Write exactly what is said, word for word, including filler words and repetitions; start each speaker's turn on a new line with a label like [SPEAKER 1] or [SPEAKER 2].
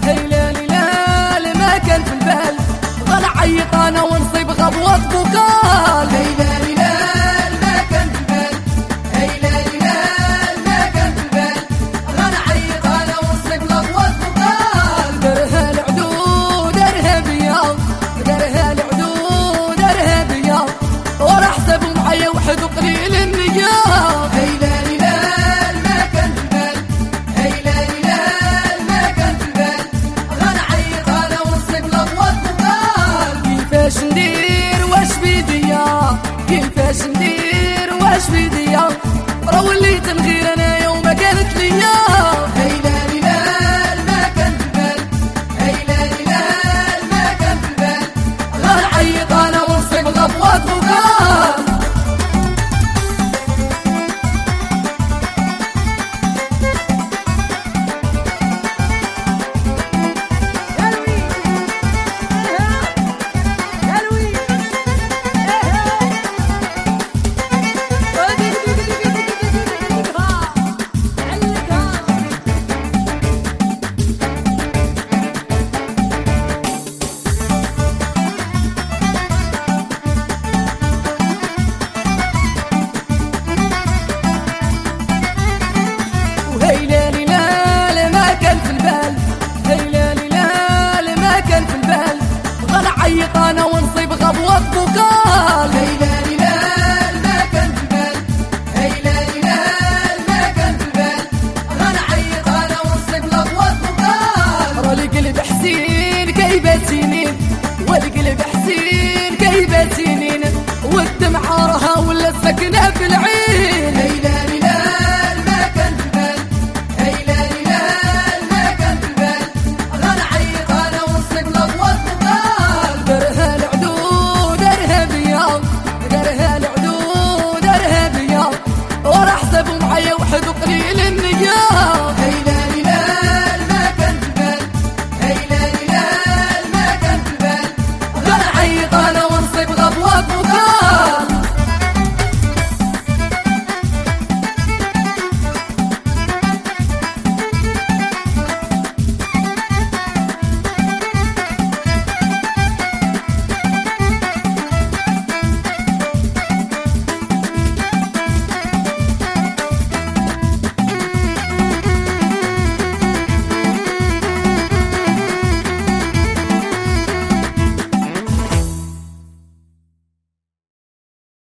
[SPEAKER 1] هيلالي لال ما كان في البال غلا عيط انا ونصيب غضوة بوكال.
[SPEAKER 2] هيلالي لال ما كان في البال هيلالي لال ما كان في البال غلا عيط انا ونصيب غضوة بوكال.
[SPEAKER 1] درها العدو درها بيا درها العدو درها بيا ورا حسبوا معايا وحد قليل النية.
[SPEAKER 2] هيلالي لال ما كان في البال هيلالي لال ما كان في البال غلا عيط انا ونصيب غضوة بوكال.
[SPEAKER 1] كيفاش ندير واش بيديا كيفاش ندير واش بيديا راه وليت نغير انايا وما كانت ليا.
[SPEAKER 2] هيلالي لال ما كان في البال هيلالي لال ما كان في البال
[SPEAKER 1] غير عيط انا ونصيب غضوة بوكال. هيلالي لال ما كان في البال هيلالي لال ما كان في البال غلا عيط انا ونصيب غضوة بوكال.
[SPEAKER 2] هيلالي لال ما كان في البال هيلالي لال ما كان في البال غلا عيط انا ونصيب غضوة بوكال.
[SPEAKER 1] راه القلب حسين كيبات سنين والقلب حسين